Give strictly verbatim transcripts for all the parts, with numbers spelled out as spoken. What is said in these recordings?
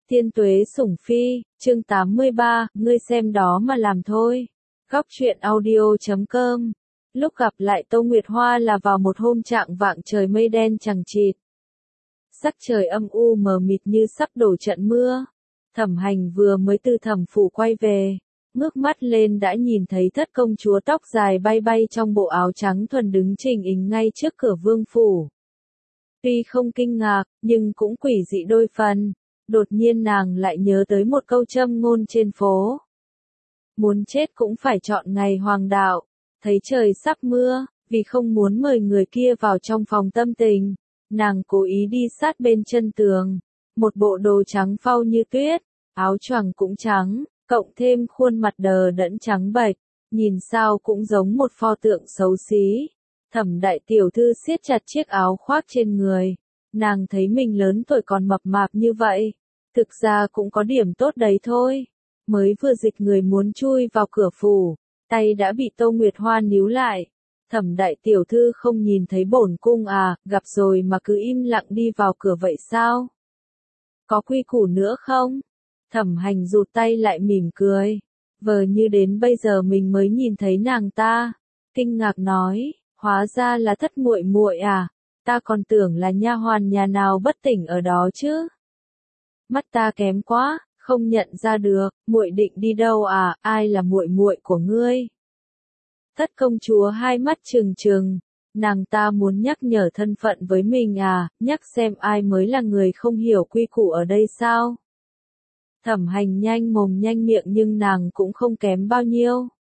Thiên tuế sủng phi, chương tám mươi ba, ngươi xem đó mà làm thôi. Góc truyện audio chấm com. Lúc gặp lại Tô Nguyệt Hoa là vào một hôm trạng vạng trời mây đen chằng chịt. Sắc trời âm u mờ mịt như sắp đổ trận mưa. Thẩm Hành vừa mới từ thẩm phủ quay về, ngước mắt lên đã nhìn thấy thất công chúa tóc dài bay bay trong bộ áo trắng thuần đứng chỉnh ính ngay trước cửa vương phủ. Tuy không kinh ngạc, nhưng cũng quỷ dị đôi phần. Đột nhiên nàng lại nhớ tới một câu châm ngôn trên phố. Muốn chết cũng phải chọn ngày hoàng đạo. Thấy trời sắp mưa, vì không muốn mời người kia vào trong phòng tâm tình, nàng cố ý đi sát bên chân tường. Một bộ đồ trắng phau như tuyết, áo choàng cũng trắng, cộng thêm khuôn mặt đờ đẫn trắng bệch, nhìn sao cũng giống một pho tượng xấu xí. Thẩm đại tiểu thư siết chặt chiếc áo khoác trên người. Nàng thấy mình lớn tuổi còn mập mạp như vậy. Thực ra cũng có điểm tốt đấy thôi. Mới vừa dịch người muốn chui vào cửa phủ, tay đã bị Tô Nguyệt Hoa níu lại. Thẩm đại tiểu thư không nhìn thấy bổn cung à, gặp rồi mà cứ im lặng đi vào cửa vậy sao? Có quy củ nữa không? Thẩm Hành rụt tay lại mỉm cười. Vờ như đến bây giờ mình mới nhìn thấy nàng ta. Kinh ngạc nói, hóa ra là thất muội muội à, ta còn tưởng là nha hoàn nhà nào bất tỉnh ở đó chứ. Mắt ta kém quá, không nhận ra được, muội định đi đâu à, ai là muội muội của ngươi? Thất công chúa hai mắt trừng trừng, nàng ta muốn nhắc nhở thân phận với mình à, nhắc xem ai mới là người không hiểu quy củ ở đây sao? Thẩm Hành nhanh mồm nhanh miệng nhưng nàng cũng không kém bao nhiêu.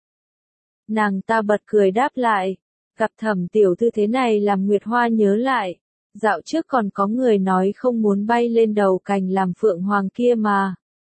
Nàng ta bật cười đáp lại, gặp Thẩm tiểu thư thế này làm Nguyệt Hoa nhớ lại. Dạo trước còn có người nói không muốn bay lên đầu cành làm phượng hoàng kia mà.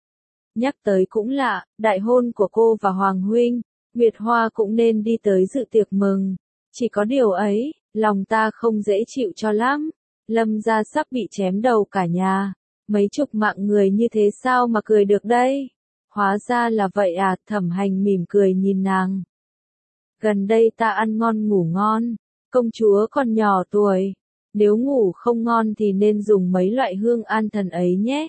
Nhắc tới cũng lạ, đại hôn của cô và Hoàng huynh, Nguyệt Hoa cũng nên đi tới dự tiệc mừng. Chỉ có điều ấy, lòng ta không dễ chịu cho lắm. Lâm gia sắp bị chém đầu cả nhà. Mấy chục mạng người như thế sao mà cười được đây? Hóa ra là vậy à, Thẩm Hành mỉm cười nhìn nàng. Gần đây ta ăn ngon ngủ ngon, công chúa còn nhỏ tuổi. Nếu ngủ không ngon thì nên dùng mấy loại hương an thần ấy nhé.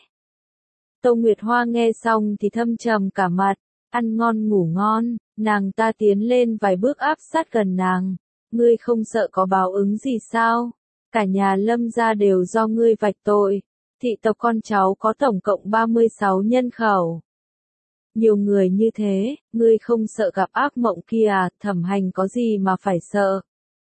Tô Nguyệt Hoa nghe xong thì thâm trầm cả mặt, ăn ngon ngủ ngon, nàng ta tiến lên vài bước áp sát gần nàng. Ngươi không sợ có báo ứng gì sao? Cả nhà Lâm gia đều do ngươi vạch tội. Thị tộc con cháu có tổng cộng ba mươi sáu nhân khẩu. Nhiều người như thế, ngươi không sợ gặp ác mộng kia à, Thẩm Hành có gì mà phải sợ?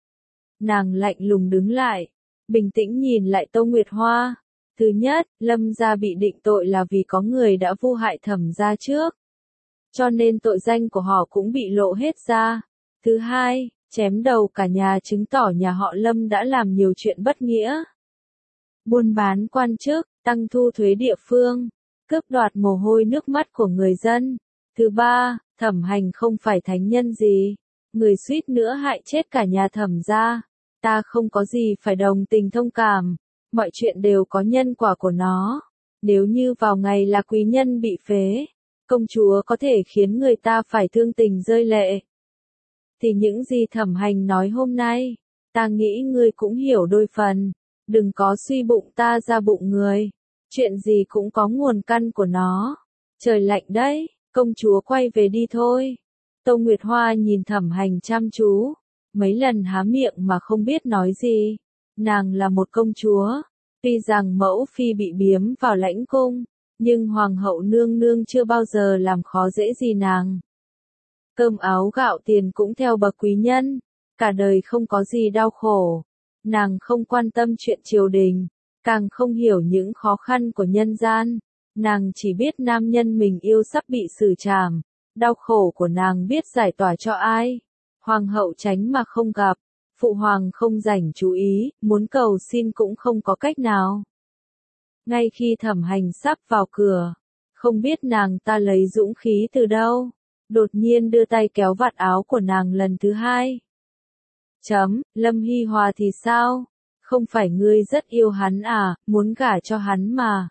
Nàng lạnh lùng đứng lại, bình tĩnh nhìn lại Tô Nguyệt Hoa. Thứ nhất, Lâm gia bị định tội là vì có người đã vu hại Thẩm gia trước. Cho nên tội danh của họ cũng bị lộ hết ra. Thứ hai, chém đầu cả nhà chứng tỏ nhà họ Lâm đã làm nhiều chuyện bất nghĩa. Buôn bán quan chức, tăng thu thuế địa phương, cướp đoạt mồ hôi nước mắt của người dân. Thứ ba, Thẩm Hành không phải thánh nhân gì. Người suýt nữa hại chết cả nhà Thẩm gia. Ta không có gì phải đồng tình thông cảm, mọi chuyện đều có nhân quả của nó. Nếu như vào ngày là quý nhân bị phế, công chúa có thể khiến người ta phải thương tình rơi lệ. Thì những gì Thẩm Hành nói hôm nay, ta nghĩ ngươi cũng hiểu đôi phần. Đừng có suy bụng ta ra bụng người. Chuyện gì cũng có nguồn căn của nó. Trời lạnh đấy, công chúa quay về đi thôi. Tô Nguyệt Hoa nhìn Thẩm Hành chăm chú. Mấy lần há miệng mà không biết nói gì. Nàng là một công chúa. Tuy rằng mẫu phi bị biếm vào lãnh cung, nhưng hoàng hậu nương nương chưa bao giờ làm khó dễ gì nàng. Cơm áo gạo tiền cũng theo bậc quý nhân. Cả đời không có gì đau khổ. Nàng không quan tâm chuyện triều đình, càng không hiểu những khó khăn của nhân gian. Nàng chỉ biết nam nhân mình yêu sắp bị xử trảm. Đau khổ của nàng biết giải tỏa cho ai. Hoàng hậu tránh mà không gặp, phụ hoàng không dành chú ý, muốn cầu xin cũng không có cách nào. Ngay khi Thẩm Hành sắp vào cửa, không biết nàng ta lấy dũng khí từ đâu, đột nhiên đưa tay kéo vạt áo của nàng lần thứ hai. Chấm, Lâm Hy Hòa thì sao? Không phải ngươi rất yêu hắn à, muốn gả cho hắn mà.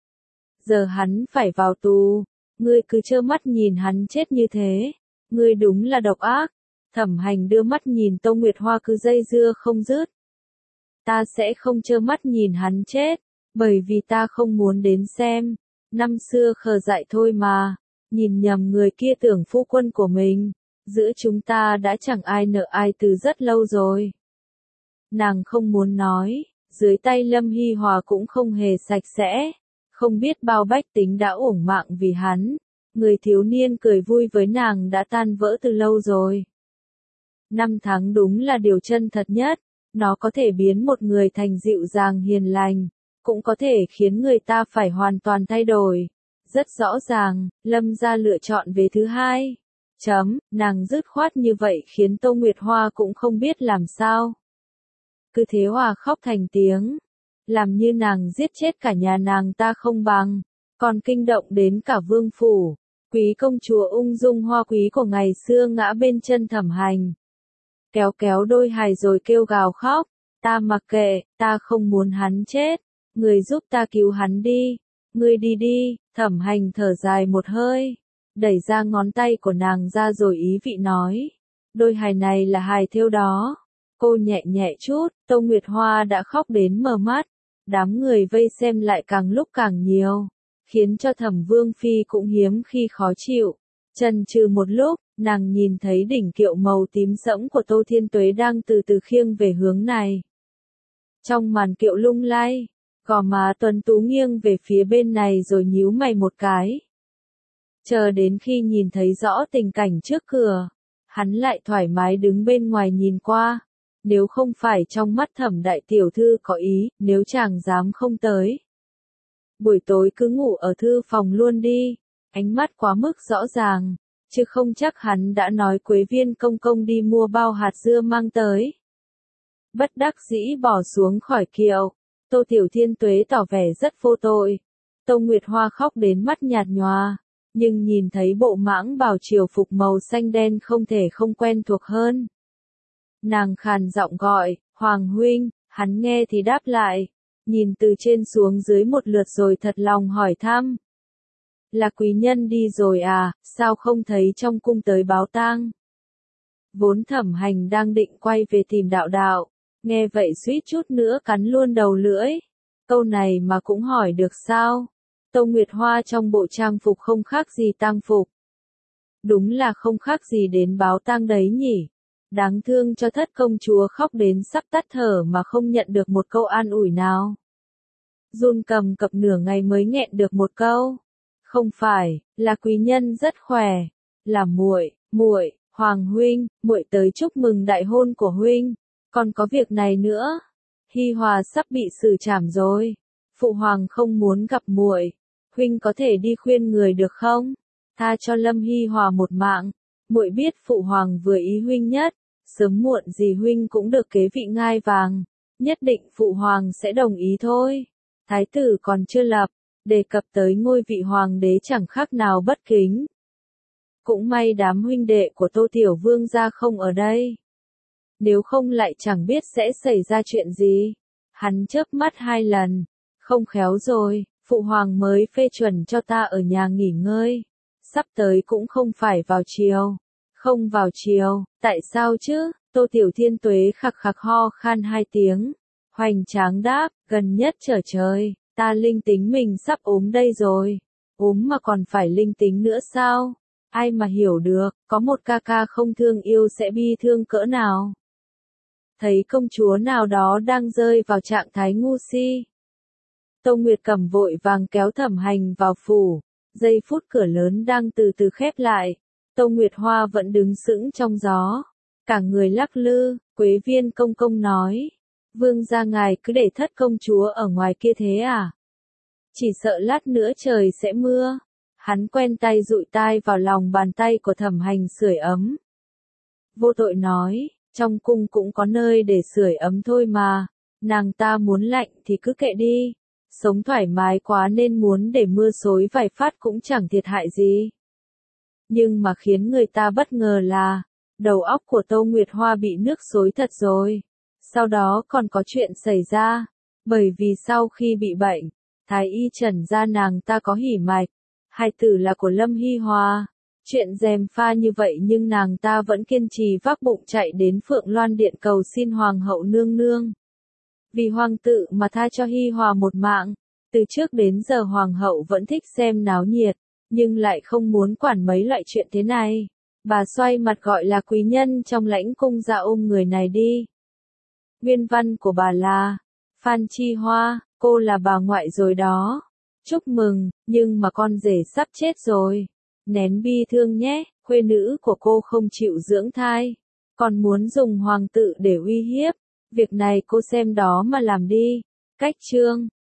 Giờ hắn phải vào tù, ngươi cứ trơ mắt nhìn hắn chết như thế, ngươi đúng là độc ác. Thẩm Hành đưa mắt nhìn Tô Nguyệt Hoa cứ dây dưa không dứt. Ta sẽ không trơ mắt nhìn hắn chết, bởi vì ta không muốn đến xem. Năm xưa khờ dại thôi mà, nhìn nhầm người kia tưởng phu quân của mình, giữa chúng ta đã chẳng ai nợ ai từ rất lâu rồi. Nàng không muốn nói, dưới tay Lâm Hy Hòa cũng không hề sạch sẽ, không biết bao bách tính đã uổng mạng vì hắn, người thiếu niên cười vui với nàng đã tan vỡ từ lâu rồi. Năm tháng đúng là điều chân thật nhất, nó có thể biến một người thành dịu dàng hiền lành, cũng có thể khiến người ta phải hoàn toàn thay đổi. Rất rõ ràng, Lâm gia lựa chọn về thứ hai. Chấm, nàng dứt khoát như vậy khiến Tô Nguyệt Hoa cũng không biết làm sao. Cứ thế hòa khóc thành tiếng, làm như nàng giết chết cả nhà nàng ta không bằng, còn kinh động đến cả vương phủ. Quý công chúa ung dung hoa quý của ngày xưa ngã bên chân Thẩm Hành. Kéo kéo đôi hài rồi kêu gào khóc, ta mặc kệ, ta không muốn hắn chết, người giúp ta cứu hắn đi, người đi đi. Thẩm Hành thở dài một hơi, đẩy ra ngón tay của nàng ra rồi ý vị nói, đôi hài này là hài thêu đó. Cô nhẹ nhẹ chút, Tô Nguyệt Hoa đã khóc đến mờ mắt, đám người vây xem lại càng lúc càng nhiều, khiến cho Thẩm Vương Phi cũng hiếm khi khó chịu. Chần chừ một lúc, nàng nhìn thấy đỉnh kiệu màu tím sẫm của Tô Thiên Tuế đang từ từ khiêng về hướng này. Trong màn kiệu lung lay, gò má tuấn tú nghiêng về phía bên này rồi nhíu mày một cái. Chờ đến khi nhìn thấy rõ tình cảnh trước cửa, hắn lại thoải mái đứng bên ngoài nhìn qua. Nếu không phải trong mắt Thẩm đại tiểu thư có ý, nếu chàng dám không tới, buổi tối cứ ngủ ở thư phòng luôn đi. Ánh mắt quá mức rõ ràng, chứ không chắc hắn đã nói Quế Viên công công đi mua bao hạt dưa mang tới. Bất đắc dĩ bỏ xuống khỏi kiệu, Tô Tiểu Thiên Tuế tỏ vẻ rất vô tội. Tô Nguyệt Hoa khóc đến mắt nhạt nhòa, nhưng nhìn thấy bộ mãng bào triều phục màu xanh đen không thể không quen thuộc hơn. Nàng khàn giọng gọi, Hoàng huynh, hắn nghe thì đáp lại, nhìn từ trên xuống dưới một lượt rồi thật lòng hỏi thăm. Là quý nhân đi rồi à, sao không thấy trong cung tới báo tang? Vốn Thẩm Hành đang định quay về tìm đạo đạo, nghe vậy suýt chút nữa cắn luôn đầu lưỡi. Câu này mà cũng hỏi được sao? Tô Nguyệt Hoa trong bộ trang phục không khác gì tang phục. Đúng là không khác gì đến báo tang đấy nhỉ. Đáng thương cho thất công chúa khóc đến sắp tắt thở mà không nhận được một câu an ủi nào. Run cầm cập nửa ngày mới nghẹn được một câu. Không phải, là quý nhân rất khỏe, là muội, muội, Hoàng huynh, muội tới chúc mừng đại hôn của huynh, còn có việc này nữa. Hi Hòa sắp bị xử trảm rồi, phụ hoàng không muốn gặp muội, huynh có thể đi khuyên người được không? Tha cho Lâm Hi Hòa một mạng, muội biết phụ hoàng vừa ý huynh nhất, sớm muộn gì huynh cũng được kế vị ngai vàng, nhất định phụ hoàng sẽ đồng ý thôi. Thái tử còn chưa lập, đề cập tới ngôi vị hoàng đế chẳng khác nào bất kính. Cũng may đám huynh đệ của Tô Tiểu Vương gia không ở đây. Nếu không lại chẳng biết sẽ xảy ra chuyện gì. Hắn chớp mắt hai lần. Không khéo rồi, phụ hoàng mới phê chuẩn cho ta ở nhà nghỉ ngơi. Sắp tới cũng không phải vào chiều. Không vào chiều, tại sao chứ? Tô Tiểu Thiên Tuế khặc khặc ho khan hai tiếng. Hoành tráng đáp, gần nhất trở trời. Ta linh tính mình sắp ốm đây rồi. Ốm mà còn phải linh tính nữa sao? Ai mà hiểu được, có một ca ca không thương yêu sẽ bi thương cỡ nào. Thấy công chúa nào đó đang rơi vào trạng thái ngu si. Tô Nguyệt Cẩm vội vàng kéo Thẩm Hành vào phủ. Giây phút cửa lớn đang từ từ khép lại. Tô Nguyệt Hoa vẫn đứng sững trong gió. Cả người lắc lư, Quế Viên công công nói. Vương gia ngài cứ để thất công chúa ở ngoài kia thế à? Chỉ sợ lát nữa trời sẽ mưa. Hắn quen tay dụi tai vào lòng bàn tay của Thẩm Hành sưởi ấm. Vô tội nói, trong cung cũng có nơi để sưởi ấm thôi mà. Nàng ta muốn lạnh thì cứ kệ đi. Sống thoải mái quá nên muốn để mưa xối vài phát cũng chẳng thiệt hại gì. Nhưng mà khiến người ta bất ngờ là, đầu óc của Tô Nguyệt Hoa bị nước xối thật rồi. Sau đó còn có chuyện xảy ra, bởi vì sau khi bị bệnh, Thái y trần ra nàng ta có hỉ mạch, hai tử là của Lâm Hi Hòa. Chuyện gièm pha như vậy nhưng nàng ta vẫn kiên trì vác bụng chạy đến Phượng Loan Điện cầu xin Hoàng hậu nương nương. Vì hoàng tự mà tha cho Hi Hòa một mạng, Từ trước đến giờ hoàng hậu vẫn thích xem náo nhiệt, nhưng lại không muốn quản mấy loại chuyện thế này. Bà xoay mặt gọi là quý nhân trong lãnh cung ra ôm người này đi. Nguyên văn của bà là Phan Chi Hoa, cô là bà ngoại rồi đó. Chúc mừng, nhưng mà con rể sắp chết rồi. Nén bi thương nhé, khuê nữ của cô không chịu dưỡng thai. Còn muốn dùng hoàng tự để uy hiếp. Việc này cô xem đó mà làm đi. Cách chương